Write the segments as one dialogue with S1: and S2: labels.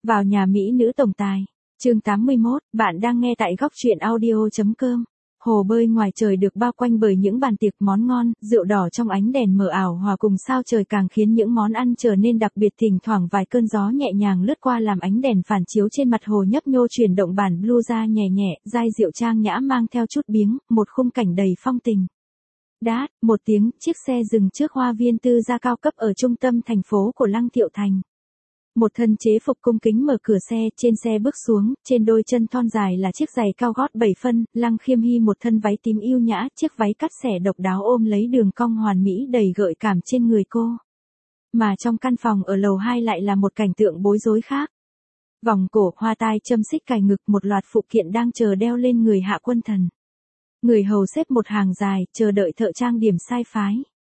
S1: Vào nhà mỹ nữ tổng tài. Chương 81, bạn đang nghe tại góc truyện audio.com. Hồ bơi ngoài trời được bao quanh bởi những bàn tiệc món ngon, rượu đỏ trong ánh đèn mờ ảo hòa cùng sao trời càng khiến những món ăn trở nên đặc biệt, thỉnh thoảng vài cơn gió nhẹ nhàng lướt qua làm ánh đèn phản chiếu trên mặt hồ nhấp nhô chuyển động bản blues nhẹ nhẹ, dai rượu trang nhã mang theo chút biếng, một khung cảnh đầy phong tình. Đát, một tiếng, chiếc xe dừng trước hoa viên tư gia cao cấp ở trung tâm thành phố của Lăng Thiệu Thành. Một thân chế phục cung kính mở cửa xe, trên xe bước xuống, trên đôi chân thon dài là chiếc giày cao gót 7 phân, Lăng Khiêm Hy một thân váy tím yêu nhã, chiếc váy cắt xẻ độc đáo ôm lấy đường cong hoàn mỹ đầy gợi cảm trên người cô. Mà trong căn phòng ở lầu 2 lại là một cảnh tượng bối rối khác. Vòng cổ, hoa tai, châm xích cài ngực, một loạt phụ kiện đang chờ đeo lên người Hạ Quân Thần. Người hầu xếp một hàng dài, chờ đợi thợ trang điểm sai phái.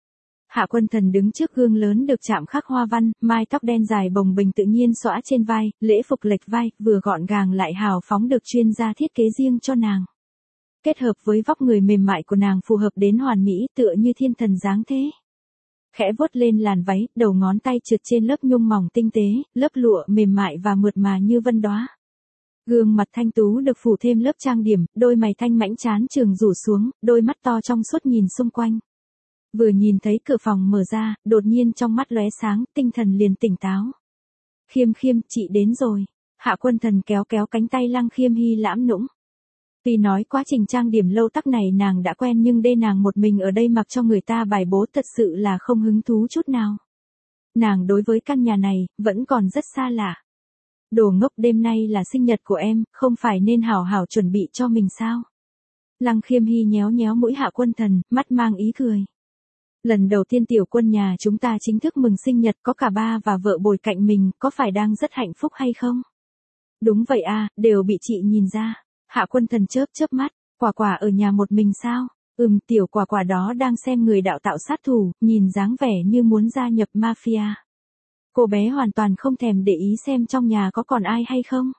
S1: Hạ Quân Thần đứng trước gương lớn được chạm khắc hoa văn, mái tóc đen dài bồng bềnh tự nhiên xõa trên vai, lễ phục lệch vai, vừa gọn gàng lại hào phóng được chuyên gia thiết kế riêng cho nàng. Kết hợp với vóc người mềm mại của nàng phù hợp đến hoàn mỹ tựa như thiên thần dáng thế. Khẽ vuốt lên làn váy, đầu ngón tay trượt trên lớp nhung mỏng tinh tế, lớp lụa mềm mại và mượt mà như vân đóa. Gương mặt thanh tú được phủ thêm lớp trang điểm, đôi mày thanh mảnh trán trường rủ xuống, đôi mắt to trong suốt nhìn xung quanh. Vừa nhìn thấy cửa phòng mở ra, đột nhiên trong mắt lóe sáng, tinh thần liền tỉnh táo. Khiêm Khiêm, chị đến rồi. Hạ Quân Thần kéo kéo cánh tay Lăng Khiêm Hy lãm nũng. Tuy nói quá trình trang điểm lâu tắc này nàng đã quen nhưng đây nàng một mình ở đây mặc cho người ta bài bố thật sự là không hứng thú chút nào. Nàng đối với căn nhà này, vẫn còn rất xa lạ. Đồ ngốc, đêm nay là sinh nhật của em, không phải nên hảo hảo chuẩn bị cho mình sao? Lăng Khiêm Hy nhéo nhéo mũi Hạ Quân Thần, mắt mang ý cười. Lần đầu tiên tiểu quân nhà chúng ta chính thức mừng sinh nhật, có cả ba và vợ bồi cạnh mình, có phải đang rất hạnh phúc hay không? Đúng vậy à, đều bị chị nhìn ra. Hạ Quân Thần chớp chớp mắt, Quả Quả ở nhà một mình sao? Tiểu Quả Quả đó đang xem người đạo tạo sát thủ, nhìn dáng vẻ như muốn gia nhập mafia. Cô bé hoàn toàn không thèm để ý xem trong nhà có còn ai hay không.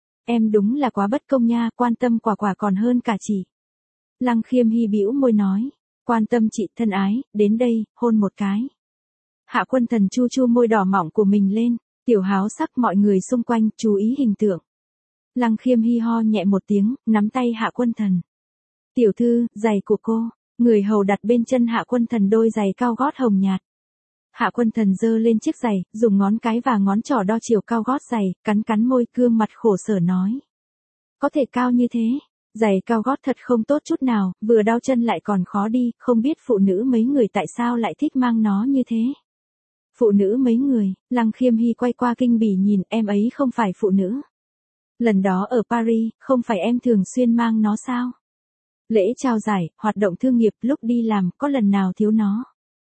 S1: Em đúng là quá bất công nha, quan tâm Quả Quả còn hơn cả chị. Lăng Khiêm Hy bĩu môi nói. Quan tâm chị thân ái, đến đây, hôn một cái. Hạ Quân Thần chu chu môi đỏ mọng của mình lên, tiểu háo sắc mọi người xung quanh, chú ý hình tượng. Lăng Khiêm Hy ho nhẹ một tiếng, nắm tay Hạ Quân Thần. Tiểu thư, giày của cô. Người hầu đặt bên chân Hạ Quân Thần đôi giày cao gót hồng nhạt. Hạ Quân Thần giơ lên chiếc giày, dùng ngón cái và ngón trỏ đo chiều cao gót giày, cắn cắn môi, gương mặt khổ sở nói. Có thể cao như thế. Giày cao gót thật không tốt chút nào, vừa đau chân lại còn khó đi, không biết phụ nữ mấy người tại sao lại thích mang nó như thế. Phụ nữ mấy người, Lăng Khiêm Hy quay qua kinh bỉ nhìn, em ấy không phải phụ nữ. Lần đó ở Paris, không phải em thường xuyên mang nó sao? Lễ trao giải, hoạt động thương nghiệp lúc đi làm, có lần nào thiếu nó.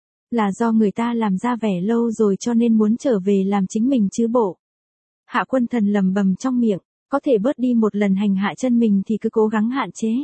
S1: Là do người ta làm ra vẻ lâu rồi cho nên muốn trở về làm chính mình chứ bộ. Hạ Quân Thần lầm bầm trong miệng. Có thể bớt đi một lần hành hạ chân mình thì cứ cố gắng hạn chế.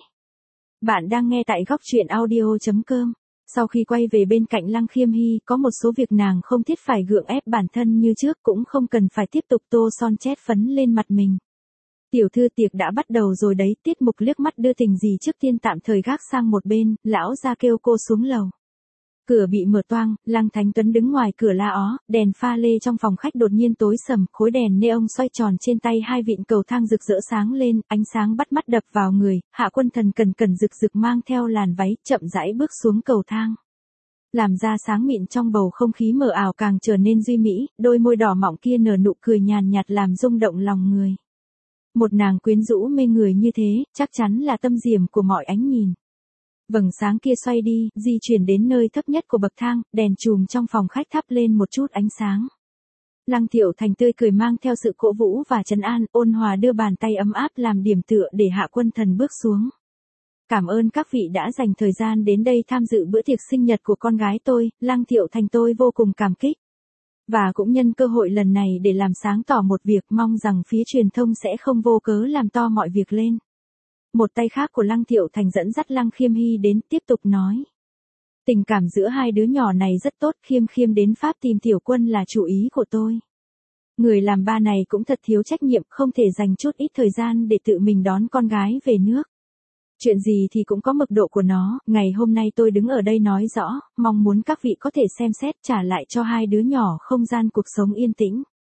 S1: Bạn đang nghe tại góc truyện audio.com. Sau khi quay về bên cạnh Lăng Khiêm Hy, có một số việc nàng không thiết phải gượng ép bản thân như trước, cũng không cần phải tiếp tục tô son chét phấn lên mặt mình. Tiểu thư, tiệc đã bắt đầu rồi đấy, tiết mục liếc mắt đưa tình gì trước tiên tạm thời gác sang một bên, lão ra kêu cô xuống lầu. Cửa bị mở toang, Lăng Thánh Tuấn đứng ngoài cửa la ó, đèn pha lê trong phòng khách đột nhiên tối sầm, khối đèn neon xoay tròn trên tay hai vịn cầu thang rực rỡ sáng lên, ánh sáng bắt mắt đập vào người, Hạ Quân Thần cẩn cẩn rực rực mang theo làn váy, chậm rãi bước xuống cầu thang. Làm ra sáng mịn trong bầu không khí mờ ảo càng trở nên duy mỹ, đôi môi đỏ mọng kia nở nụ cười nhàn nhạt làm rung động lòng người. Một nàng quyến rũ mê người như thế, chắc chắn là tâm diệm của mọi ánh nhìn. Vầng sáng kia xoay đi, di chuyển đến nơi thấp nhất của bậc thang, đèn chùm trong phòng khách thắp lên một chút ánh sáng. Lăng Thiệu Thành tươi cười mang theo sự cổ vũ và trấn an, ôn hòa đưa bàn tay ấm áp làm điểm tựa để Hạ Quân Thần bước xuống. Cảm ơn các vị đã dành thời gian đến đây tham dự bữa tiệc sinh nhật của con gái tôi, Lăng Thiệu Thành tôi vô cùng cảm kích. Và cũng nhân cơ hội lần này để làm sáng tỏ một việc, mong rằng phía truyền thông sẽ không vô cớ làm to mọi việc lên. Một tay khác của Lăng Thiệu Thành dẫn dắt Lăng Khiêm Hy đến, tiếp tục nói. Tình cảm giữa hai đứa nhỏ này rất tốt, Khiêm Khiêm đến Pháp tìm tiểu quân là chủ ý của tôi. Người làm ba này cũng thật thiếu trách nhiệm, không thể dành chút ít thời gian để tự mình đón con gái về nước. Chuyện gì thì cũng có mực độ của nó, ngày hôm nay tôi đứng ở đây nói rõ, mong muốn các vị có thể xem xét trả lại cho hai đứa nhỏ không gian cuộc sống yên tĩnh.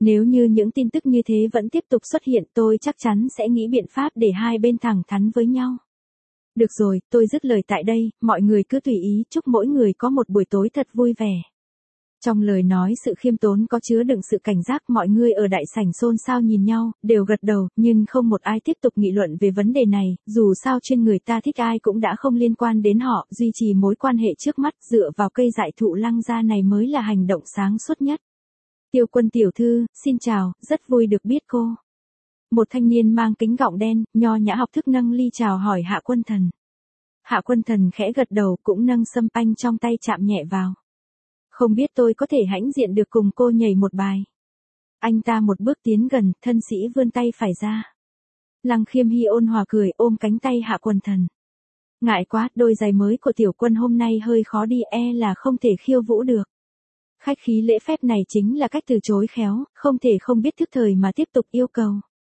S1: Nếu như những tin tức như thế vẫn tiếp tục xuất hiện tôi chắc chắn sẽ nghĩ biện pháp để hai bên thẳng thắn với nhau. Được rồi, tôi dứt lời tại đây, mọi người cứ tùy ý, chúc mỗi người có một buổi tối thật vui vẻ. Trong lời nói sự khiêm tốn có chứa đựng sự cảnh giác, mọi người ở đại sảnh xôn xao nhìn nhau, đều gật đầu, nhưng không một ai tiếp tục nghị luận về vấn đề này, dù sao trên người ta thích ai cũng đã không liên quan đến họ, duy trì mối quan hệ trước mắt dựa vào cây dại thụ Lăng gia này mới là hành động sáng suốt nhất. Tiêu Quân tiểu thư, xin chào, rất vui được biết cô. Một thanh niên mang kính gọng đen, nho nhã học thức nâng ly chào hỏi Hạ Quân Thần. Hạ Quân Thần khẽ gật đầu cũng nâng sâm panh trong tay chạm nhẹ vào. Không biết tôi có thể hãnh diện được cùng cô nhảy một bài. Anh ta một bước tiến gần, thân sĩ vươn tay phải ra. Lăng Khiêm Hy ôn hòa cười ôm cánh tay Hạ Quân Thần. Ngại quá, đôi giày mới của tiểu quân hôm nay hơi khó đi, là không thể khiêu vũ được. Khách khí lễ phép này chính là cách từ chối khéo, không thể không biết thức thời mà tiếp tục yêu cầu.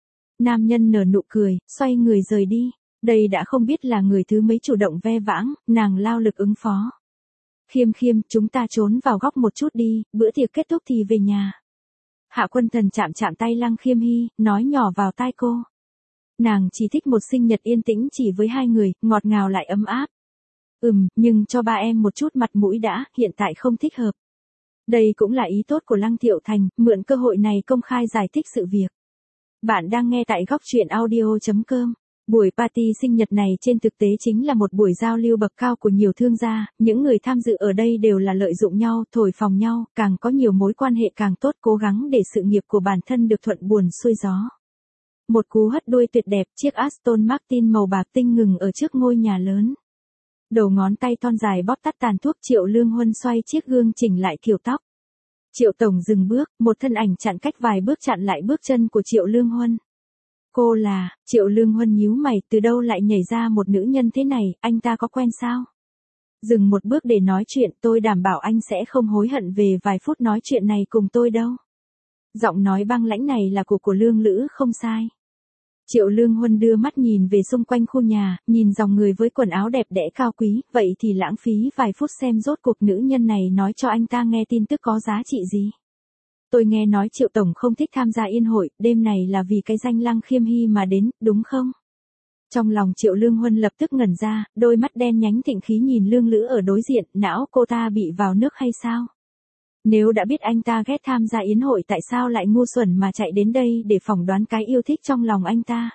S1: Nam nhân nở nụ cười, xoay người rời đi. Đây đã không biết là người thứ mấy chủ động ve vãng, nàng lao lực ứng phó. Khiêm Khiêm, chúng ta trốn vào góc một chút đi, bữa tiệc kết thúc thì về nhà. Hạ Quân Thần chạm chạm tay Lăng Khiêm Hy, nói nhỏ vào tai cô. Nàng chỉ thích một sinh nhật yên tĩnh chỉ với hai người, ngọt ngào lại ấm áp. Nhưng cho ba em một chút mặt mũi đã, hiện tại không thích hợp. Đây cũng là ý tốt của Lăng Thiệu Thành, mượn cơ hội này công khai giải thích sự việc. Bạn đang nghe tại góc truyện audio.com. Buổi party sinh nhật này trên thực tế chính là một buổi giao lưu bậc cao của nhiều thương gia, những người tham dự ở đây đều là lợi dụng nhau, thổi phồng nhau, càng có nhiều mối quan hệ càng tốt, cố gắng để sự nghiệp của bản thân được thuận buồm xuôi gió. Một cú hất đuôi tuyệt đẹp, chiếc Aston Martin màu bạc tinh ngừng ở trước ngôi nhà lớn. Đầu ngón tay thon dài bóp tắt tàn thuốc, Triệu Lương Huân xoay chiếc gương chỉnh lại kiểu tóc. Triệu tổng dừng bước, một thân ảnh chặn cách vài bước chặn lại bước chân của Triệu Lương Huân. Cô là, Triệu Lương Huân nhíu mày, từ đâu lại nhảy ra một nữ nhân thế này, anh ta có quen sao? Dừng một bước để nói chuyện, tôi đảm bảo anh sẽ không hối hận về vài phút nói chuyện này cùng tôi đâu. Giọng nói băng lãnh này là của Lương Lữ không sai. Triệu Lương Huân đưa mắt nhìn về xung quanh khu nhà, nhìn dòng người với quần áo đẹp đẽ cao quý, vậy thì lãng phí vài phút xem rốt cuộc nữ nhân này nói cho anh ta nghe tin tức có giá trị gì. Tôi nghe nói Triệu tổng không thích tham gia yên hội, đêm này là vì cái danh Lăng Khiêm Hy mà đến, đúng không? Trong lòng Triệu Lương Huân lập tức ngẩn ra, đôi mắt đen nhánh thịnh khí nhìn Lương Lữ ở đối diện, não cô ta bị vào nước hay sao? Nếu đã biết anh ta ghét tham gia yến hội tại sao lại ngu xuẩn mà chạy đến đây để phỏng đoán cái yêu thích trong lòng anh ta?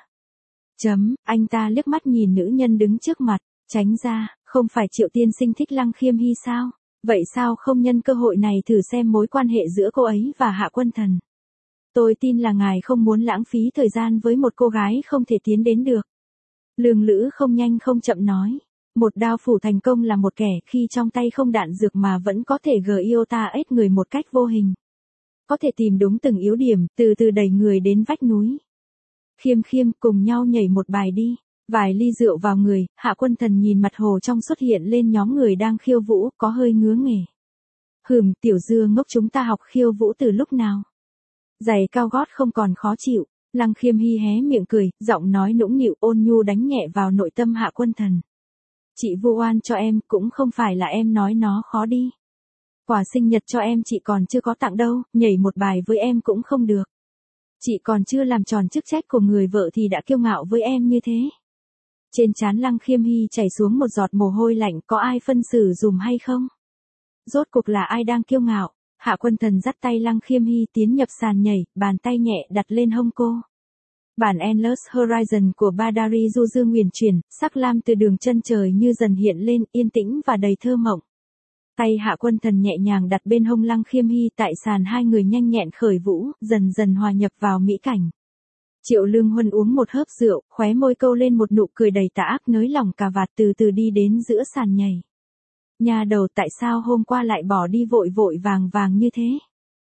S1: Anh ta liếc mắt nhìn nữ nhân đứng trước mặt, tránh ra, không phải Triệu tiên sinh thích Lăng Khiêm Hy sao? Vậy sao không nhân cơ hội này thử xem mối quan hệ giữa cô ấy và Hạ Quân Thần? Tôi tin là ngài không muốn lãng phí thời gian với một cô gái không thể tiến đến được. Lương Lữ không nhanh không chậm nói. Một đao phủ thành công là một kẻ khi trong tay không đạn dược mà vẫn có thể ết người một cách vô hình. Có thể tìm đúng từng yếu điểm, từ từ đẩy người đến vách núi. Khiêm Khiêm, cùng nhau nhảy một bài đi. Vài ly rượu vào người, Hạ Quân Thần nhìn mặt hồ trong xuất hiện lên nhóm người đang khiêu vũ, có hơi ngứa nghề. Tiểu dưa ngốc, chúng ta học khiêu vũ từ lúc nào? Giày cao gót không còn khó chịu. Lăng Khiêm Hy hé miệng cười, giọng nói nũng nịu ôn nhu đánh nhẹ vào nội tâm Hạ Quân Thần. Chị vu oan cho em, cũng không phải là em nói nó khó đi. Quà sinh nhật cho em chị còn chưa có tặng đâu, nhảy một bài với em cũng không được. Chị còn chưa làm tròn chức trách của người vợ thì đã kiêu ngạo với em như thế. Trên trán Lăng Khiêm Hy chảy xuống một giọt mồ hôi lạnh, có ai phân xử dùm hay không? Rốt cuộc là ai đang kiêu ngạo? Hạ Quân Thần dắt tay Lăng Khiêm Hy tiến nhập sàn nhảy, bàn tay nhẹ đặt lên hông cô. Bản Endless Horizon của Badari du dương huyền chuyển, sắc lam từ đường chân trời như dần hiện lên, yên tĩnh và đầy thơ mộng. Tay Hạ Quân Thần nhẹ nhàng đặt bên hông Lăng Khiêm Hy, tại sàn hai người nhanh nhẹn khởi vũ, dần dần hòa nhập vào mỹ cảnh. Triệu Lương Huân uống một hớp rượu, khóe môi câu lên một nụ cười đầy tà ác, nới lỏng cà vạt từ từ đi đến giữa sàn nhảy. Nhà đầu, tại sao hôm qua lại bỏ đi vội vội vàng vàng như thế?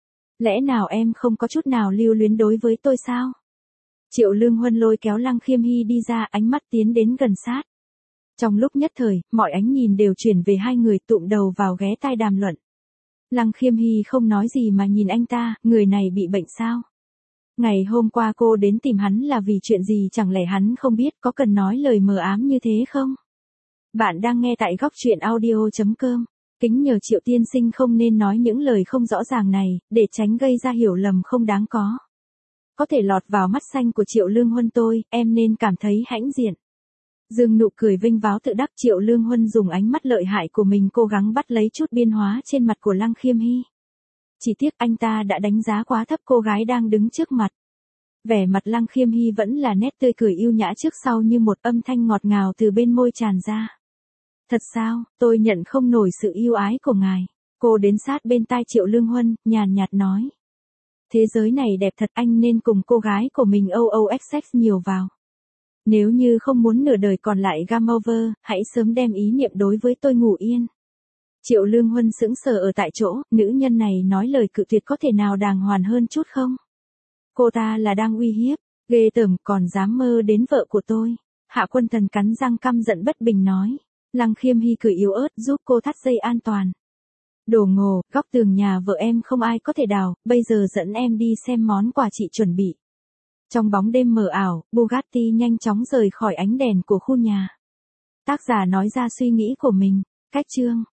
S1: Lẽ nào em không có chút nào lưu luyến đối với tôi sao? Triệu Lương Huân lôi kéo Lăng Khiêm Hy đi ra, ánh mắt tiến đến gần sát. Trong lúc nhất thời, mọi ánh nhìn đều chuyển về hai người, tụm đầu vào ghé tai đàm luận. Lăng Khiêm Hy không nói gì mà nhìn anh ta, người này bị bệnh sao? Ngày hôm qua cô đến tìm hắn là vì chuyện gì, chẳng lẽ hắn không biết, có cần nói lời mờ ám như thế không? Bạn đang nghe tại góc truyện audio.com. Kính nhờ Triệu tiên sinh không nên nói những lời không rõ ràng này, để tránh gây ra hiểu lầm không đáng có. Có thể lọt vào mắt xanh của Triệu Lương Huân tôi, em nên cảm thấy hãnh diện. Dương nụ cười vinh váo tự đắc. Triệu Lương Huân dùng ánh mắt lợi hại của mình cố gắng bắt lấy chút biên hóa trên mặt của Lăng Khiêm Hy. Chỉ tiếc anh ta đã đánh giá quá thấp cô gái đang đứng trước mặt. Vẻ mặt Lăng Khiêm Hy vẫn là nét tươi cười yêu nhã trước sau như một âm thanh ngọt ngào từ bên môi tràn ra. Thật sao, tôi nhận không nổi sự yêu ái của ngài. Cô đến sát bên tai Triệu Lương Huân, nhàn nhạt nói. Thế giới này đẹp thật, anh nên cùng cô gái của mình OOXX nhiều vào. Nếu như không muốn nửa đời còn lại game over, hãy sớm đem ý niệm đối với tôi ngủ yên. Triệu Lương Huân sững sờ ở tại chỗ, nữ nhân này nói lời cự tuyệt có thể nào đàng hoàng hơn chút không? Cô ta là đang uy hiếp, ghê tởm, còn dám mơ đến vợ của tôi. Hạ Quân Thần cắn răng căm giận bất bình nói. Lăng Khiêm Hy cười yếu ớt giúp cô thắt dây an toàn. Đồ ngồ, góc tường nhà vợ em không ai có thể đào, bây giờ dẫn em đi xem món quà chị chuẩn bị. Trong bóng đêm mờ ảo, Bugatti nhanh chóng rời khỏi ánh đèn của khu nhà. Tác giả nói ra suy nghĩ của mình. Cách chương